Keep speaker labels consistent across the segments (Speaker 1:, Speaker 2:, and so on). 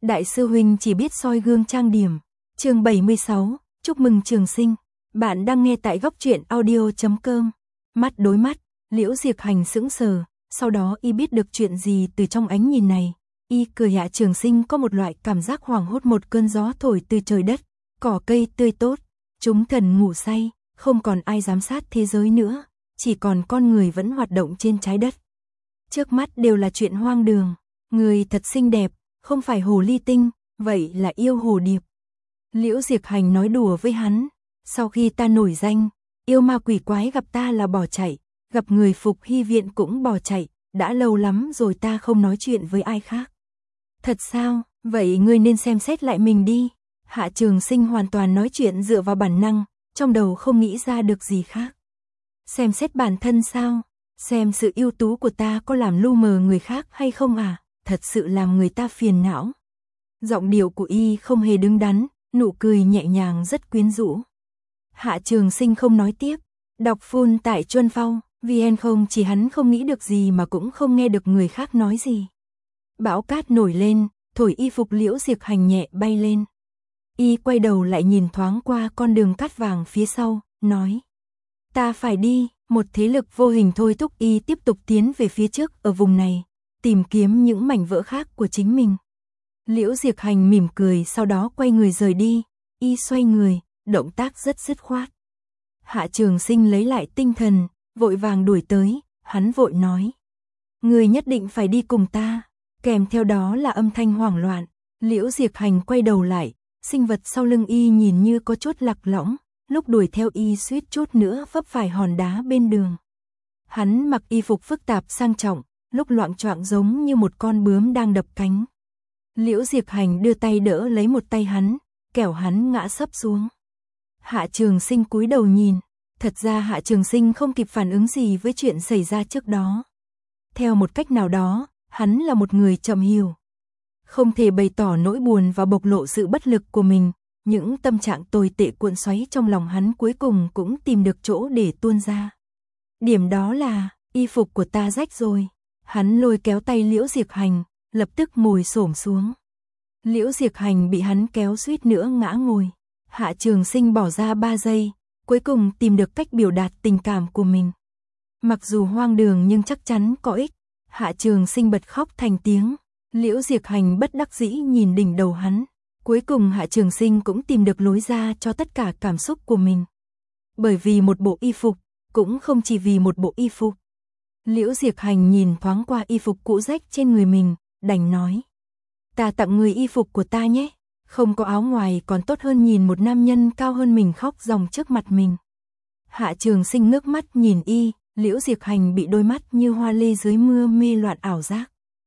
Speaker 1: Đại sư huynh chỉ biết soi gương trang điểm. Chương 76, chúc mừng trường sinh. Bạn đang nghe tại góc truyện audio.com. Mắt đối mắt, Liễu Diệp Hành sững sờ, sau đó y biết được chuyện gì từ trong ánh nhìn này. Y cười. Hạ Trường Sinh có một loại cảm giác hoảng hốt, một cơn gió thổi từ trời đất, cỏ cây tươi tốt, chúng thần ngủ say, không còn ai giám sát thế giới nữa, chỉ còn con người vẫn hoạt động trên trái đất. Trước mắt đều là chuyện hoang đường, người thật xinh đẹp, không phải hồ ly tinh, vậy là yêu hồ điệp. Liễu Diệp Hành nói đùa với hắn, sau khi ta nổi danh, yêu ma quỷ quái gặp ta là bỏ chạy, gặp người Phục Hy viện cũng bỏ chạy, đã lâu lắm rồi ta không nói chuyện với ai khác. Thật sao, vậy ngươi nên xem xét lại mình đi. Hạ Trường Sinh hoàn toàn nói chuyện dựa vào bản năng, trong đầu không nghĩ ra được gì khác. Xem xét bản thân sao? Xem sự ưu tú của ta có làm lu mờ người khác hay không à? Thật sự làm người ta phiền não. Giọng điệu của y không hề đứng đắn, nụ cười nhẹ nhàng rất quyến rũ. Hạ Trường Sinh không nói tiếp, đọc full tại Chuân Phong, VN không chỉ hắn không nghĩ được gì mà cũng không nghe được người khác nói gì. Bão cát nổi lên, thổi y phục Liễu Diệp Hành nhẹ bay lên. Y quay đầu lại nhìn thoáng qua con đường cát vàng phía sau, nói: ta phải đi. Một thế lực vô hình thôi thúc y tiếp tục tiến về phía trước ở vùng này, tìm kiếm những mảnh vỡ khác của chính mình. Liễu Diệp Hành mỉm cười, sau đó quay người rời đi. Y xoay người, động tác rất dứt khoát. Hạ Trường Sinh lấy lại tinh thần, vội vàng đuổi tới. Hắn vội nói: người nhất định phải đi cùng ta. Kèm theo đó là âm thanh hoảng loạn. Liễu Diệp Hành quay đầu lại, sinh vật sau lưng y nhìn như có chút lạc lõng, lúc đuổi theo y suýt chút nữa vấp phải hòn đá bên đường. Hắn mặc y phục phức tạp sang trọng, lúc loạng choạng giống như một con bướm đang đập cánh. Liễu Diệp Hành đưa tay đỡ lấy một tay hắn, kẻo hắn ngã sấp xuống. Hạ Trường Sinh cúi đầu nhìn, thật ra Hạ Trường Sinh không kịp phản ứng gì với chuyện xảy ra trước đó. Theo một cách nào đó, hắn là một người chậm hiểu, không thể bày tỏ nỗi buồn và bộc lộ sự bất lực của mình. Những tâm trạng tồi tệ cuộn xoáy trong lòng hắn cuối cùng cũng tìm được chỗ để tuôn ra. Điểm đó là, y phục của ta rách rồi. Hắn lôi kéo tay Liễu Diệp Hành, lập tức ngồi xổm xuống. Liễu Diệp Hành bị hắn kéo suýt nữa ngã ngồi. Hạ Trường Sinh bỏ ra 3 giây, cuối cùng tìm được cách biểu đạt tình cảm của mình. Mặc dù hoang đường nhưng chắc chắn có ích. Hạ Trường Sinh bật khóc thành tiếng. Liễu Diệp Hành bất đắc dĩ nhìn đỉnh đầu hắn. Cuối cùng Hạ Trường Sinh cũng tìm được lối ra cho tất cả cảm xúc của mình. Bởi vì một bộ y phục, cũng không chỉ vì một bộ y phục. Liễu Diệp Hành nhìn thoáng qua y phục cũ rách trên người mình, đành nói: ta tặng người y phục của ta nhé. Không có áo ngoài còn tốt hơn nhìn một nam nhân cao hơn mình khóc ròng trước mặt mình. Hạ Trường Sinh ngước mắt nhìn y, Liễu Diệp Hành bị đôi mắt như hoa lê dưới mưa mê loạn ảo giác.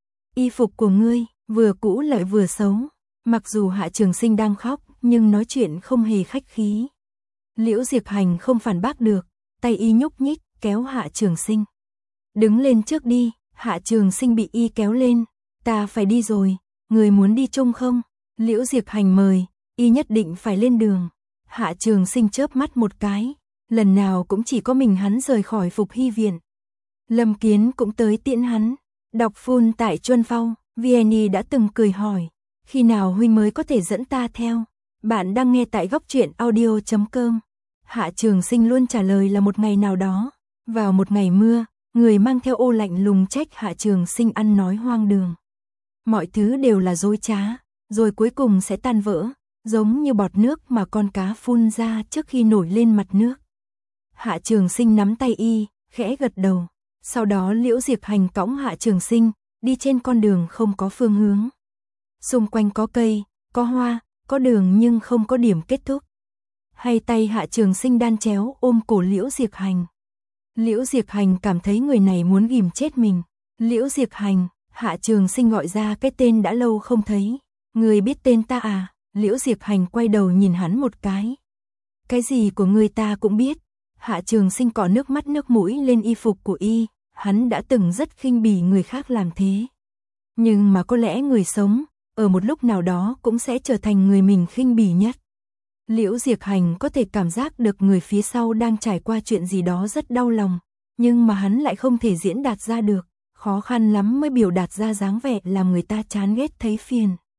Speaker 1: Y phục của ngươi, vừa cũ lại vừa xấu. Mặc dù Hạ Trường Sinh đang khóc, nhưng nói chuyện không hề khách khí. Liễu Diệp Hành không phản bác được, tay y nhúc nhích, kéo Hạ Trường Sinh. Đứng lên trước đi. Hạ Trường Sinh bị y kéo lên. Ta phải đi rồi, người muốn đi chung không? Liễu Diệp Hành mời, y nhất định phải lên đường. Hạ Trường Sinh chớp mắt một cái, lần nào cũng chỉ có mình hắn rời khỏi Phục Hy viện. Lâm Kiến cũng tới tiễn hắn. Đọc full tại Chuân Phong, VN đã từng cười hỏi: khi nào huynh mới có thể dẫn ta theo? Bạn đang nghe tại góc truyện audio.com. Hạ Trường Sinh luôn trả lời là một ngày nào đó. Vào một ngày mưa, người mang theo ô lạnh lùng trách Hạ Trường Sinh ăn nói hoang đường. Mọi thứ đều là dối trá, rồi cuối cùng sẽ tan vỡ, giống như bọt nước mà con cá phun ra trước khi nổi lên mặt nước. Hạ Trường Sinh nắm tay y, khẽ gật đầu. Sau đó Liễu Diệp Hành cõng Hạ Trường Sinh, đi trên con đường không có phương hướng. Xung quanh có cây, có hoa, có đường nhưng không có điểm kết thúc. Hai tay Hạ Trường Sinh đan chéo ôm cổ Liễu Diệp Hành. Liễu Diệp Hành cảm thấy người này muốn ghim chết mình. Liễu Diệp Hành, Hạ Trường Sinh gọi ra cái tên đã lâu không thấy. Người biết tên ta à? Liễu Diệp Hành quay đầu nhìn hắn một cái. Cái gì của người ta cũng biết. Hạ Trường Sinh cọ nước mắt nước mũi lên y phục của y. Hắn đã từng rất khinh bỉ người khác làm thế. Nhưng mà có lẽ người sống, ở một lúc nào đó cũng sẽ trở thành người mình khinh bỉ nhất. Liễu Diệp Hành có thể cảm giác được người phía sau đang trải qua chuyện gì đó rất đau lòng, nhưng mà hắn lại không thể diễn đạt ra được, khó khăn lắm mới biểu đạt ra dáng vẻ làm người ta chán ghét thấy phiền.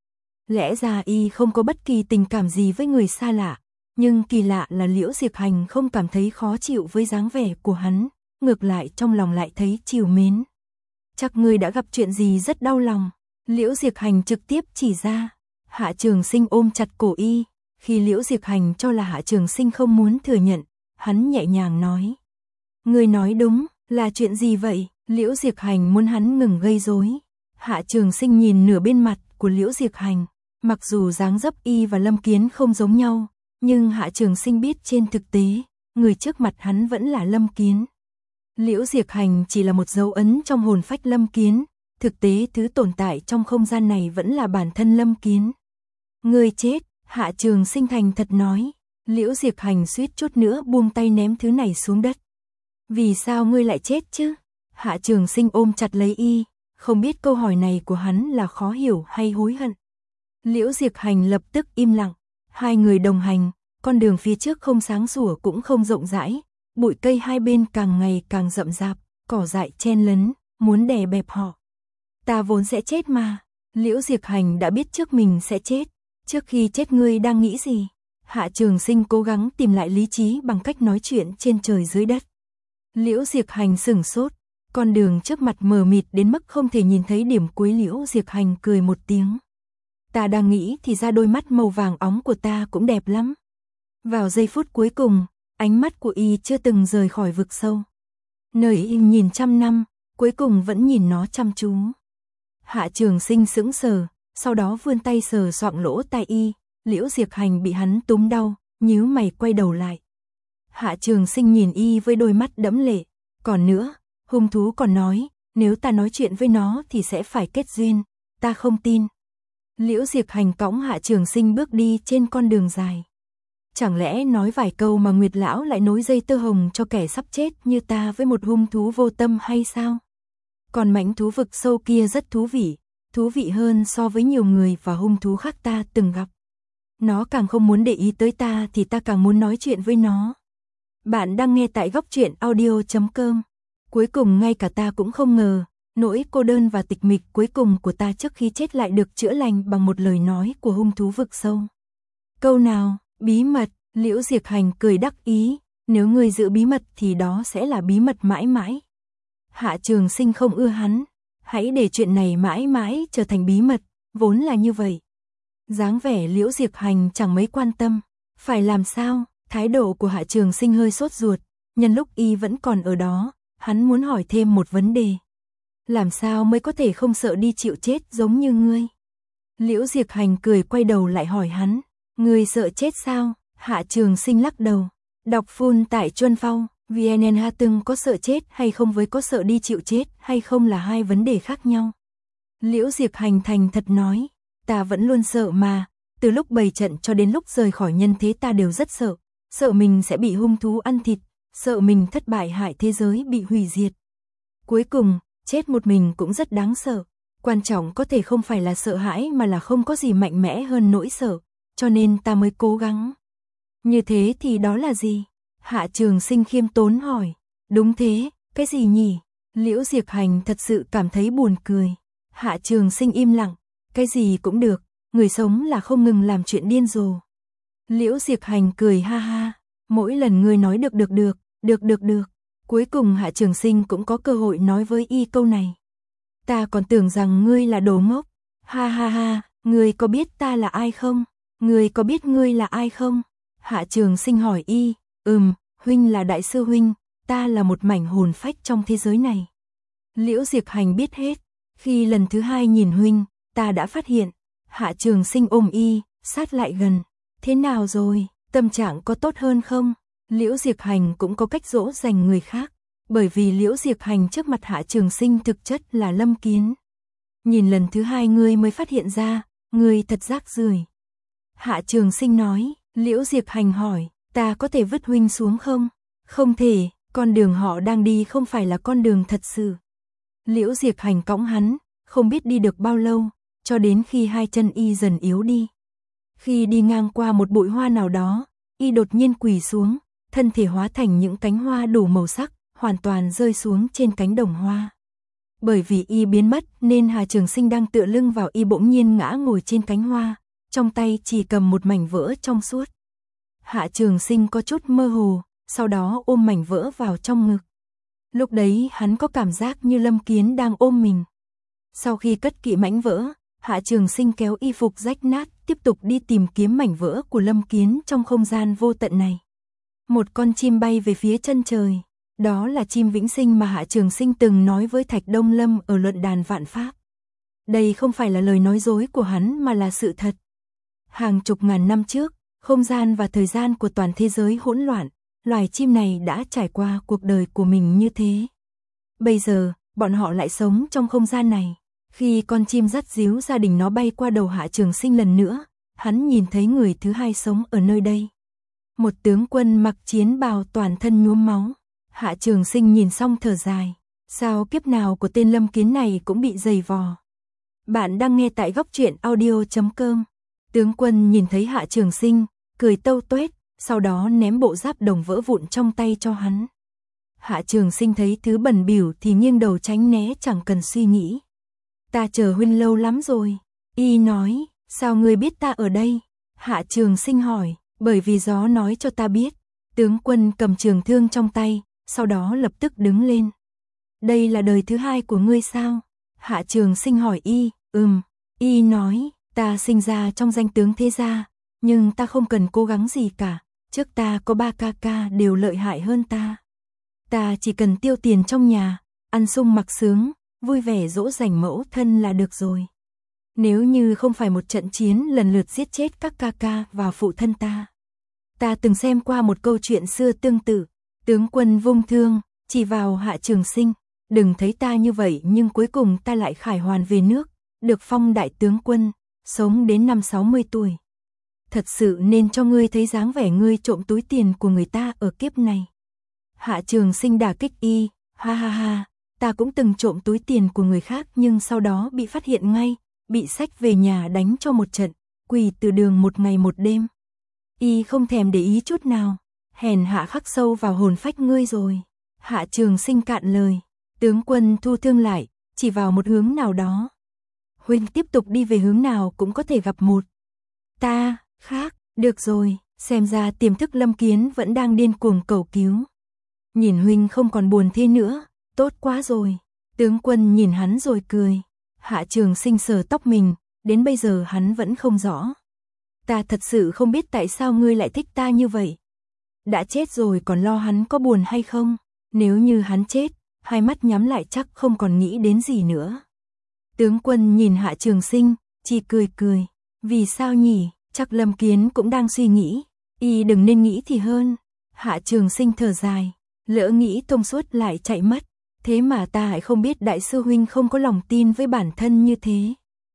Speaker 1: Lẽ ra y không có bất kỳ tình cảm gì với người xa lạ, nhưng kỳ lạ là Liễu Diệp Hành không cảm thấy khó chịu với dáng vẻ của hắn, ngược lại trong lòng lại thấy trìu mến. Chắc ngươi đã gặp chuyện gì rất đau lòng. Liễu Diệp Hành trực tiếp chỉ ra. Hạ Trường Sinh ôm chặt cổ y, khi Liễu Diệp Hành cho là Hạ Trường Sinh không muốn thừa nhận, hắn nhẹ nhàng nói. Ngươi nói đúng, là chuyện gì vậy? Liễu Diệp Hành muốn hắn ngừng gây rối. Hạ Trường Sinh nhìn nửa bên mặt của Liễu Diệp Hành, mặc dù dáng dấp y và Lâm Kiến không giống nhau, nhưng Hạ Trường Sinh biết trên thực tế, người trước mặt hắn vẫn là Lâm Kiến. Liễu Diệp Hành chỉ là một dấu ấn trong hồn phách Lâm Kiến, thực tế thứ tồn tại trong không gian này vẫn là bản thân Lâm Kiến. Ngươi chết, Hạ Trường Sinh thành thật nói. Liễu Diệp Hành suýt chút nữa buông tay ném thứ này xuống đất. Vì sao ngươi lại chết chứ? Hạ Trường Sinh ôm chặt lấy y, không biết câu hỏi này của hắn là khó hiểu hay hối hận. Liễu Diệp Hành lập tức im lặng, hai người đồng hành, con đường phía trước không sáng sủa cũng không rộng rãi, bụi cây hai bên càng ngày càng rậm rạp, cỏ dại chen lấn, muốn đè bẹp họ. Ta vốn sẽ chết mà. Liễu Diệp Hành đã biết trước mình sẽ chết. Trước khi chết ngươi đang nghĩ gì? Hạ Trường Sinh cố gắng tìm lại lý trí bằng cách nói chuyện trên trời dưới đất. Liễu Diệp Hành sửng sốt, con đường trước mặt mờ mịt đến mức không thể nhìn thấy điểm cuối. Liễu Diệp Hành cười một tiếng. Ta đang nghĩ thì ra đôi mắt màu vàng óng của ta cũng đẹp lắm. Vào giây phút cuối cùng, ánh mắt của y chưa từng rời khỏi vực sâu. Nơi y nhìn trăm năm, cuối cùng vẫn nhìn nó chăm chú. Hạ Trường Sinh sững sờ, sau đó vươn tay sờ soạng lỗ tai y. Liễu Diệp Hành bị hắn túm đau, nhíu mày quay đầu lại. Hạ Trường Sinh nhìn y với đôi mắt đẫm lệ. Còn nữa, hung thú còn nói, nếu ta nói chuyện với nó thì sẽ phải kết duyên, ta không tin. Liễu Diệp Hành cõng Hạ Trường Sinh bước đi trên con đường dài. Chẳng lẽ nói vài câu mà Nguyệt Lão lại nối dây tơ hồng cho kẻ sắp chết như ta với một hung thú vô tâm hay sao? Còn mãnh thú vực sâu kia rất thú vị hơn so với nhiều người và hung thú khác ta từng gặp. Nó càng không muốn để ý tới ta thì ta càng muốn nói chuyện với nó. Bạn đang nghe tại Góc Truyện Audio.com. Cuối cùng ngay cả ta cũng không ngờ, nỗi cô đơn và tịch mịch cuối cùng của ta trước khi chết lại được chữa lành bằng một lời nói của hung thú vực sâu. Câu nào? Bí mật. Liễu Diệp Hành cười đắc ý, nếu ngươi giữ bí mật thì đó sẽ là bí mật mãi mãi. Hạ Trường Sinh không ưa hắn, hãy để chuyện này mãi mãi trở thành bí mật, vốn là như vậy. Dáng vẻ Liễu Diệp Hành chẳng mấy quan tâm, phải làm sao? Thái độ của Hạ Trường Sinh hơi sốt ruột, nhân lúc y vẫn còn ở đó, hắn muốn hỏi thêm một vấn đề. Làm sao mới có thể không sợ đi chịu chết giống như ngươi? Liễu Diệp Hành cười quay đầu lại hỏi hắn, ngươi sợ chết sao? Hạ Trường Sinh lắc đầu, đọc full tại Chuân Phao, VNNH từng có sợ chết hay không với có sợ đi chịu chết hay không là hai vấn đề khác nhau. Liễu Diệp Hành thành thật nói, ta vẫn luôn sợ mà, từ lúc bày trận cho đến lúc rời khỏi nhân thế ta đều rất sợ, sợ mình sẽ bị hung thú ăn thịt, sợ mình thất bại hại thế giới bị hủy diệt. Cuối cùng, chết một mình cũng rất đáng sợ, quan trọng có thể không phải là sợ hãi mà là không có gì mạnh mẽ hơn nỗi sợ, cho nên ta mới cố gắng. Như thế thì đó là gì? Hạ Trường Sinh khiêm tốn hỏi. Đúng thế, cái gì nhỉ? Liễu Diệp Hành thật sự cảm thấy buồn cười. Hạ Trường Sinh im lặng, cái gì cũng được, người sống là không ngừng làm chuyện điên rồ. Liễu Diệp Hành cười ha ha, mỗi lần ngươi nói được. Cuối cùng Hạ Trường Sinh cũng có cơ hội nói với y câu này. Ta còn tưởng rằng ngươi là đồ ngốc. Ha ha ha, ngươi có biết ta là ai không? Ngươi có biết ngươi là ai không? Hạ Trường Sinh hỏi y, huynh là đại sư huynh, ta là một mảnh hồn phách trong thế giới này. Liễu Diệp Hành biết hết, khi lần thứ hai nhìn huynh, ta đã phát hiện. Hạ Trường Sinh ôm y, sát lại gần. Thế nào rồi, tâm trạng có tốt hơn không? Liễu Diệp Hành cũng có cách dỗ dành người khác, bởi vì Liễu Diệp Hành trước mặt Hạ Trường Sinh thực chất là Lâm Kiến. Nhìn lần thứ hai ngươi mới phát hiện ra, ngươi thật rác rưởi. Hạ Trường Sinh nói. Liễu Diệp Hành hỏi, ta có thể vứt huynh xuống không? Không thể, con đường họ đang đi không phải là con đường thật sự. Liễu Diệp Hành cõng hắn, không biết đi được bao lâu, cho đến khi hai chân y dần yếu đi. Khi đi ngang qua một bụi hoa nào đó, y đột nhiên quỳ xuống, thân thể hóa thành những cánh hoa đủ màu sắc, hoàn toàn rơi xuống trên cánh đồng hoa. Bởi vì y biến mất nên Hạ Trường Sinh đang tựa lưng vào y bỗng nhiên ngã ngồi trên cánh hoa, trong tay chỉ cầm một mảnh vỡ trong suốt. Hạ Trường Sinh có chút mơ hồ, sau đó ôm mảnh vỡ vào trong ngực. Lúc đấy hắn có cảm giác như Lâm Kiến đang ôm mình. Sau khi cất kỹ mảnh vỡ, Hạ Trường Sinh kéo y phục rách nát, tiếp tục đi tìm kiếm mảnh vỡ của Lâm Kiến trong không gian vô tận này. Một con chim bay về phía chân trời, đó là chim vĩnh sinh mà Hạ Trường Sinh từng nói với Thạch Đông Lâm ở luận đàn vạn pháp. Đây không phải là lời nói dối của hắn mà là sự thật. Hàng chục ngàn năm trước, không gian và thời gian của toàn thế giới hỗn loạn, loài chim này đã trải qua cuộc đời của mình như thế. Bây giờ, bọn họ lại sống trong không gian này. Khi con chim dắt díu gia đình nó bay qua đầu Hạ Trường Sinh lần nữa, hắn nhìn thấy người thứ hai sống ở nơi đây. Một tướng quân mặc chiến bào toàn thân nhuốm máu. Hạ Trường Sinh nhìn xong thở dài. Sao kiếp nào của tên Lâm Kiến này cũng bị dày vò. Bạn đang nghe tại góc truyện audio.com. Tướng quân nhìn thấy Hạ Trường Sinh, cười tâu tuét, sau đó ném bộ giáp đồng vỡ vụn trong tay cho hắn. Hạ Trường Sinh thấy thứ bẩn bỉu thì nghiêng đầu tránh né chẳng cần suy nghĩ. Ta chờ huynh lâu lắm rồi. Y nói, sao ngươi biết ta ở đây? Hạ Trường Sinh hỏi, bởi vì gió nói cho ta biết. Tướng quân cầm trường thương trong tay, sau đó lập tức đứng lên. Đây là đời thứ hai của ngươi sao? Hạ Trường Sinh hỏi y, Y nói, ta sinh ra trong danh tướng thế gia, nhưng ta không cần cố gắng gì cả. Trước ta có 3 ca ca đều lợi hại hơn ta. Ta chỉ cần tiêu tiền trong nhà, ăn sung mặc sướng, vui vẻ dỗ dành mẫu thân là được rồi. Nếu như không phải một trận chiến lần lượt giết chết các ca ca và phụ thân ta. Ta từng xem qua một câu chuyện xưa tương tự. Tướng quân vung thương, chỉ vào Hạ Trường Sinh. Đừng thấy ta như vậy nhưng cuối cùng ta lại khải hoàn về nước, được phong đại tướng quân, sống đến năm 60 tuổi. Thật sự nên cho ngươi thấy dáng vẻ ngươi trộm túi tiền của người ta ở kiếp này. Hạ Trường Sinh đả kích y, ha ha ha, ta cũng từng trộm túi tiền của người khác nhưng sau đó bị phát hiện ngay, bị xách về nhà đánh cho một trận, quỳ từ đường một ngày một đêm. Y không thèm để ý chút nào, hèn hạ khắc sâu vào hồn phách ngươi rồi. Hạ Trường Sinh cạn lời, tướng quân thu thương lại, chỉ vào một hướng nào đó. Huynh tiếp tục đi về hướng nào cũng có thể gặp một. Ta, khác, được rồi, xem ra tiềm thức Lâm Kiến vẫn đang điên cuồng cầu cứu. Nhìn huynh không còn buồn thế nữa, tốt quá rồi. Tướng quân nhìn hắn rồi cười. Hạ Trường Sinh sờ tóc mình, đến bây giờ hắn vẫn không rõ. Ta thật sự không biết tại sao ngươi lại thích ta như vậy. Đã chết rồi còn lo hắn có buồn hay không? Nếu như hắn chết, hai mắt nhắm lại chắc không còn nghĩ đến gì nữa. Tướng quân nhìn Hạ Trường Sinh, chỉ cười cười. Vì sao nhỉ? Chắc Lâm Kiến cũng đang suy nghĩ. Y đừng nên nghĩ thì hơn. Hạ Trường Sinh thở dài. Lỡ nghĩ thông suốt lại chạy mất. Thế mà ta lại không biết đại sư huynh không có lòng tin với bản thân như thế.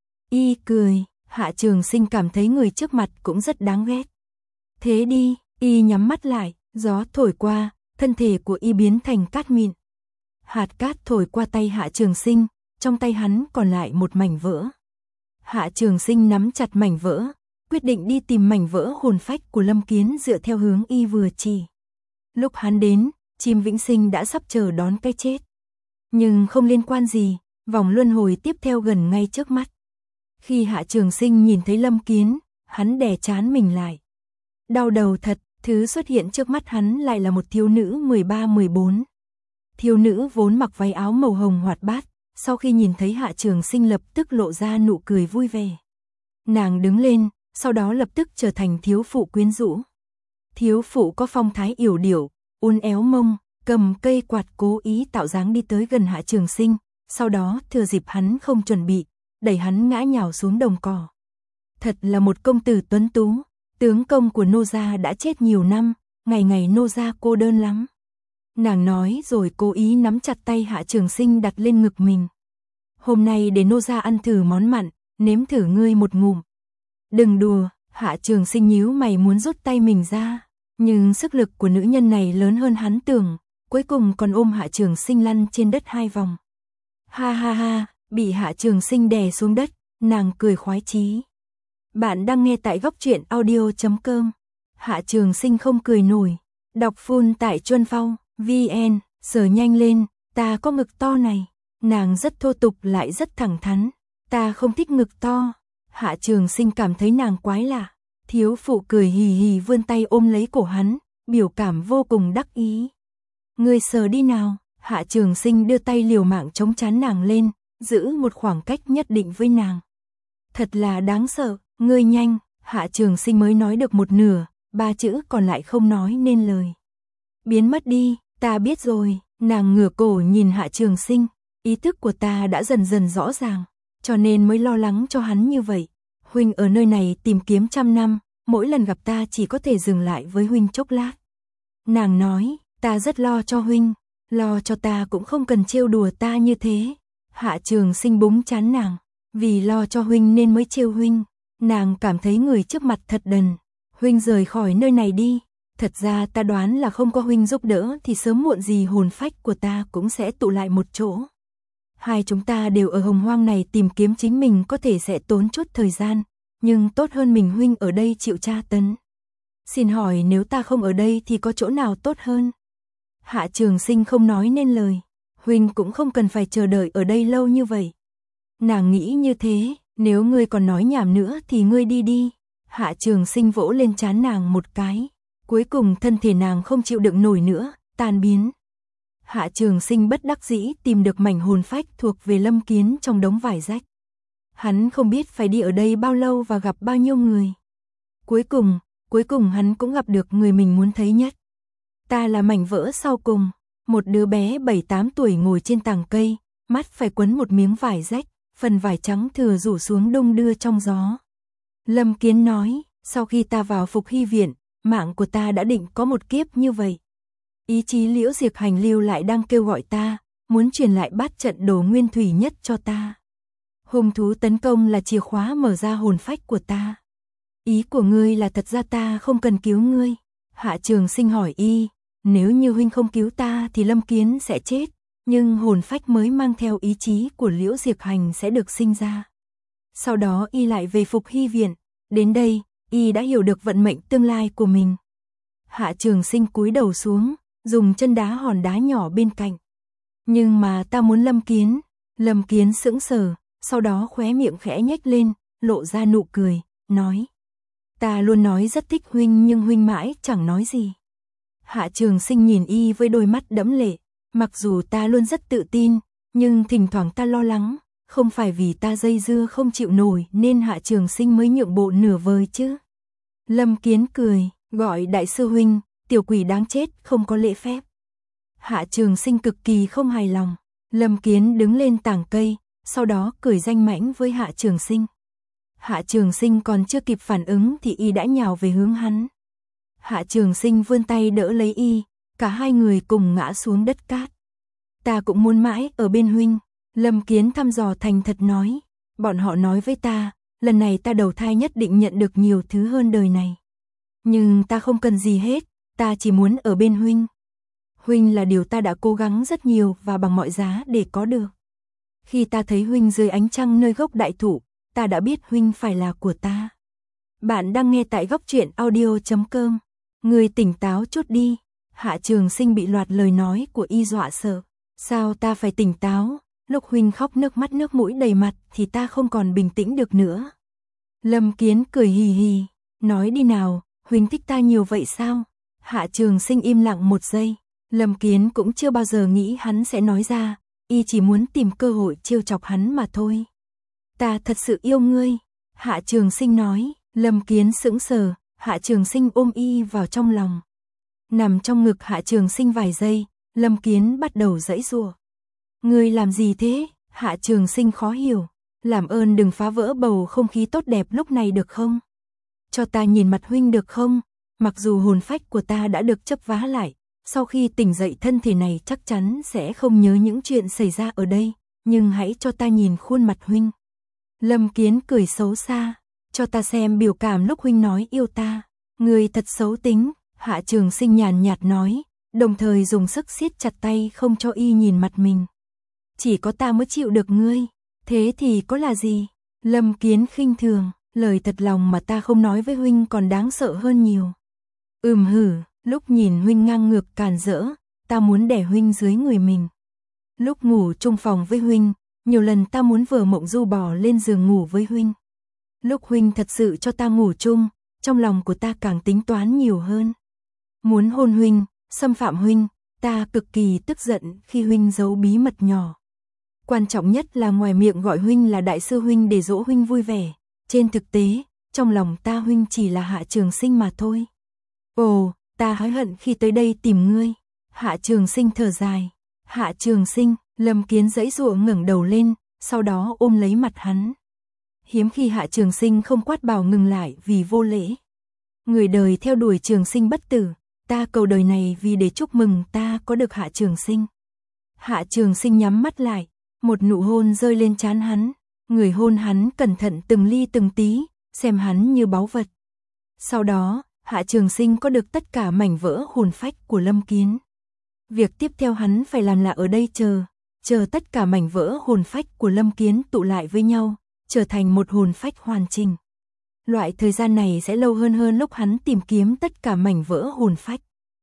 Speaker 1: Y cười. Hạ Trường Sinh cảm thấy người trước mặt cũng rất đáng ghét. Thế đi, y nhắm mắt lại, gió thổi qua, thân thể của y biến thành cát mịn. Hạt cát thổi qua tay Hạ Trường Sinh, trong tay hắn còn lại một mảnh vỡ. Hạ Trường Sinh nắm chặt mảnh vỡ, quyết định đi tìm mảnh vỡ hồn phách của Lâm Kiến dựa theo hướng y vừa chỉ. Lúc hắn đến, chim vĩnh sinh đã sắp chờ đón cái chết. Nhưng không liên quan gì, vòng luân hồi tiếp theo gần ngay trước mắt. Khi Hạ Trường Sinh nhìn thấy Lâm Kiến, hắn đè trán mình lại. Đau đầu thật, thứ xuất hiện trước mắt hắn lại là một thiếu nữ 13-14. Thiếu nữ vốn mặc váy áo màu hồng hoạt bát, sau khi nhìn thấy Hạ Trường Sinh lập tức lộ ra nụ cười vui vẻ. Nàng đứng lên, sau đó lập tức trở thành thiếu phụ quyến rũ. Thiếu phụ có phong thái yểu điệu, uốn éo mông, cầm cây quạt cố ý tạo dáng đi tới gần Hạ Trường Sinh, sau đó thừa dịp hắn không chuẩn bị, đẩy hắn ngã nhào xuống đồng cỏ. Thật là một công tử tuấn tú, tướng công của nô gia đã chết nhiều năm, ngày ngày nô gia cô đơn lắm. Nàng nói rồi cố ý nắm chặt tay Hạ Trường Sinh đặt lên ngực mình. Hôm nay để nô gia ăn thử món mặn, nếm thử ngươi một ngụm. Đừng đùa, Hạ Trường Sinh nhíu mày muốn rút tay mình ra, nhưng sức lực của nữ nhân này lớn hơn hắn tưởng, cuối cùng còn ôm Hạ Trường Sinh lăn trên đất 2 vòng. Ha ha ha, bị Hạ Trường Sinh đè xuống đất, nàng cười khoái chí. Bạn đang nghe tại góc truyện audio.com. Hạ Trường Sinh không cười nổi. Đọc full tại Chuân Phao, VN, sờ nhanh lên, ta có ngực to này. Nàng rất thô tục lại rất thẳng thắn. Ta không thích ngực to. Hạ Trường Sinh cảm thấy nàng quái lạ. Thiếu phụ cười hì hì vươn tay ôm lấy cổ hắn, biểu cảm vô cùng đắc ý. Ngươi sờ đi nào. Hạ Trường Sinh đưa tay liều mạng chống trán nàng lên, giữ một khoảng cách nhất định với nàng. Thật là đáng sợ, ngươi nhanh. Hạ Trường Sinh mới nói được một nửa, 3 chữ còn lại không nói nên lời. Biến mất đi, ta biết rồi. Nàng ngửa cổ nhìn Hạ Trường Sinh, ý thức của ta đã dần dần rõ ràng, cho nên mới lo lắng cho hắn như vậy. Huynh ở nơi này tìm kiếm trăm năm, mỗi lần gặp ta chỉ có thể dừng lại với huynh chốc lát. Nàng nói, ta rất lo cho huynh, lo cho ta cũng không cần trêu đùa ta như thế. Hạ Trường Sinh búng trán nàng, vì lo cho huynh nên mới trêu huynh. Nàng cảm thấy người trước mặt thật đần. Huynh rời khỏi nơi này đi. Thật ra ta đoán là không có huynh giúp đỡ thì sớm muộn gì hồn phách của ta cũng sẽ tụ lại một chỗ. Hai chúng ta đều ở hồng hoang này tìm kiếm chính mình có thể sẽ tốn chút thời gian, nhưng tốt hơn mình huynh ở đây chịu tra tấn. Xin hỏi nếu ta không ở đây thì có chỗ nào tốt hơn? Hạ Trường Sinh không nói nên lời. Huynh cũng không cần phải chờ đợi ở đây lâu như vậy. Nàng nghĩ như thế, nếu ngươi còn nói nhảm nữa thì ngươi đi đi. Hạ Trường Sinh vỗ lên trán nàng một cái. Cuối cùng thân thể nàng không chịu đựng nổi nữa, tan biến. Hạ Trường Sinh bất đắc dĩ tìm được mảnh hồn phách thuộc về Lâm Kiến trong đống vải rách. Hắn không biết phải đi ở đây bao lâu và gặp bao nhiêu người. Cuối cùng hắn cũng gặp được người mình muốn thấy nhất. Ta là mảnh vỡ sau cùng, một đứa bé 7-8 tuổi ngồi trên tàng cây, mắt phải quấn một miếng vải rách, phần vải trắng thừa rủ xuống đung đưa trong gió. Lâm Kiến nói, sau khi ta vào Phục Hy Viện, mạng của ta đã định có một kiếp như vậy. Ý chí Liễu Diệp Hành lưu lại đang kêu gọi ta, muốn truyền lại bát trận đồ nguyên thủy nhất cho ta. Hung thú tấn công là chìa khóa mở ra hồn phách của ta. Ý của ngươi là thật ra ta không cần cứu ngươi. Hạ Trường Sinh hỏi y, nếu như huynh không cứu ta thì Lâm Kiến sẽ chết, nhưng hồn phách mới mang theo ý chí của Liễu Diệp Hành sẽ được sinh ra. Sau đó y lại về Phục Hy Viện, đến đây, y đã hiểu được vận mệnh tương lai của mình. Hạ Trường Sinh cúi đầu xuống, dùng chân đá hòn đá nhỏ bên cạnh. Nhưng mà ta muốn Lâm Kiến. Lâm Kiến sững sờ, sau đó khóe miệng khẽ nhếch lên, lộ ra nụ cười, nói. Ta luôn nói rất thích huynh nhưng huynh mãi chẳng nói gì. Hạ Trường Sinh nhìn y với đôi mắt đẫm lệ. Mặc dù ta luôn rất tự tin, nhưng thỉnh thoảng ta lo lắng, không phải vì ta dây dưa không chịu nổi nên Hạ Trường Sinh mới nhượng bộ nửa vời chứ. Lâm Kiến cười, gọi đại sư huynh, tiểu quỷ đáng chết, không có lễ phép. Hạ Trường Sinh cực kỳ không hài lòng. Lâm Kiến đứng lên tảng cây, sau đó cười danh mãnh với Hạ Trường Sinh. Hạ Trường Sinh còn chưa kịp phản ứng thì y đã nhào về hướng hắn. Hạ Trường Sinh vươn tay đỡ lấy y, cả hai người cùng ngã xuống đất cát. Ta cũng muốn mãi ở bên huynh. Lâm Kiến thăm dò thành thật nói. Bọn họ nói với ta, lần này ta đầu thai nhất định nhận được nhiều thứ hơn đời này. Nhưng ta không cần gì hết, ta chỉ muốn ở bên huynh. Huynh là điều ta đã cố gắng rất nhiều và bằng mọi giá để có được. Khi ta thấy huynh dưới ánh trăng nơi gốc đại thụ, ta đã biết huynh phải là của ta. Bạn đang nghe tại Góc Truyện Audio.com. Người tỉnh táo chút đi. Hạ Trường Sinh bị loạt lời nói của y dọa sợ. Sao ta phải tỉnh táo? Lúc huynh khóc nước mắt nước mũi đầy mặt thì ta không còn bình tĩnh được nữa. Lâm Kiến cười hì hì, nói đi nào, huynh thích ta nhiều vậy sao? Hạ Trường Sinh im lặng một giây. Lâm Kiến cũng chưa bao giờ nghĩ hắn sẽ nói ra, y chỉ muốn tìm cơ hội trêu chọc hắn mà thôi. Ta thật sự yêu ngươi. Hạ Trường Sinh nói. Lâm Kiến sững sờ. Hạ Trường Sinh ôm y vào trong lòng. Nằm trong ngực Hạ Trường Sinh vài giây, Lâm Kiến bắt đầu giãy giụa. Ngươi làm gì thế? Hạ Trường Sinh khó hiểu. Làm ơn đừng phá vỡ bầu không khí tốt đẹp lúc này được không? Cho ta nhìn mặt huynh được không? Mặc dù hồn phách của ta đã được chấp vá lại, sau khi tỉnh dậy thân thể này chắc chắn sẽ không nhớ những chuyện xảy ra ở đây, nhưng hãy cho ta nhìn khuôn mặt huynh. Lâm Kiến cười xấu xa. Cho ta xem biểu cảm lúc huynh nói yêu ta. Ngươi thật xấu tính. Hạ Trường Sinh nhàn nhạt nói, đồng thời dùng sức siết chặt tay không cho y nhìn mặt mình. Chỉ có ta mới chịu được ngươi. Thế thì có là gì? Lâm Kiến khinh thường, lời thật lòng mà ta không nói với huynh còn đáng sợ hơn nhiều. Hử, lúc nhìn huynh ngang ngược càn rỡ, ta muốn đè huynh dưới người mình. Lúc ngủ chung phòng với huynh, nhiều lần ta muốn vờ mộng du bò lên giường ngủ với huynh. Lúc huynh thật sự cho ta ngủ chung, trong lòng của ta càng tính toán nhiều hơn. Muốn hôn huynh, xâm phạm huynh, ta cực kỳ tức giận khi huynh giấu bí mật nhỏ. Quan trọng nhất là ngoài miệng gọi huynh là đại sư huynh để dỗ huynh vui vẻ, trên thực tế, trong lòng ta huynh chỉ là Hạ Trường Sinh mà thôi. Ồ, ta hối hận khi tới đây tìm ngươi. Hạ Trường Sinh thở dài. Hạ Trường Sinh, Lâm Kiến giãy giụa ngẩng đầu lên, sau đó ôm lấy mặt hắn. Hiếm khi Hạ Trường Sinh không quát bảo ngừng lại vì vô lễ. Người đời theo đuổi Trường Sinh bất tử, ta cầu đời này vì để chúc mừng ta có được Hạ Trường Sinh. Hạ Trường Sinh nhắm mắt lại, một nụ hôn rơi lên trán hắn, người hôn hắn cẩn thận từng ly từng tí, xem hắn như báu vật. Sau đó, Hạ Trường Sinh có được tất cả mảnh vỡ hồn phách của Lâm Kiến. Việc tiếp theo hắn phải làm là ở đây chờ tất cả mảnh vỡ hồn phách của Lâm Kiến tụ lại với nhau, trở thành một hồn phách hoàn chỉnh. Loại thời gian này sẽ lâu hơn lúc hắn tìm kiếm tất cả mảnh vỡ hồn phách.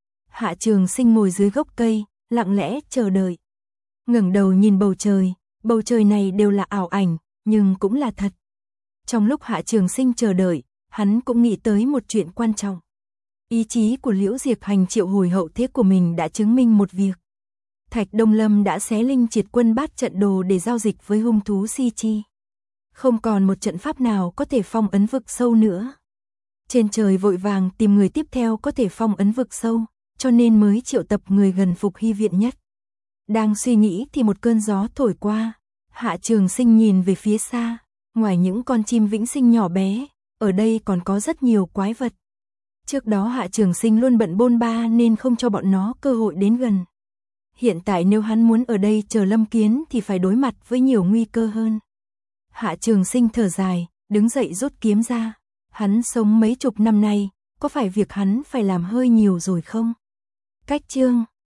Speaker 1: Hạ Trường Sinh ngồi dưới gốc cây, lặng lẽ chờ đợi. Ngẩng đầu nhìn bầu trời này đều là ảo ảnh, nhưng cũng là thật. Trong lúc Hạ Trường Sinh chờ đợi, hắn cũng nghĩ tới một chuyện quan trọng. Ý chí của Liễu Diệp Hành triệu hồi hậu thế của mình đã chứng minh một việc. Thạch Đông Lâm đã xé linh triệt quân bát trận đồ để giao dịch với hung thú Si Chi. Không còn một trận pháp nào có thể phong ấn vực sâu nữa. Trên trời vội vàng tìm người tiếp theo có thể phong ấn vực sâu, cho nên mới triệu tập người gần Phục Hy viện nhất. Đang suy nghĩ thì một cơn gió thổi qua, Hạ Trường Sinh nhìn về phía xa, ngoài những con chim vĩnh sinh nhỏ bé, ở đây còn có rất nhiều quái vật. Trước đó Hạ Trường Sinh luôn bận bôn ba nên không cho bọn nó cơ hội đến gần. Hiện tại nếu hắn muốn ở đây chờ Lâm Kiến thì phải đối mặt với nhiều nguy cơ hơn. Hạ Trường Sinh thở dài, đứng dậy rút kiếm ra. Hắn sống mấy chục năm nay, có phải việc hắn phải làm hơi nhiều rồi không? Cách chương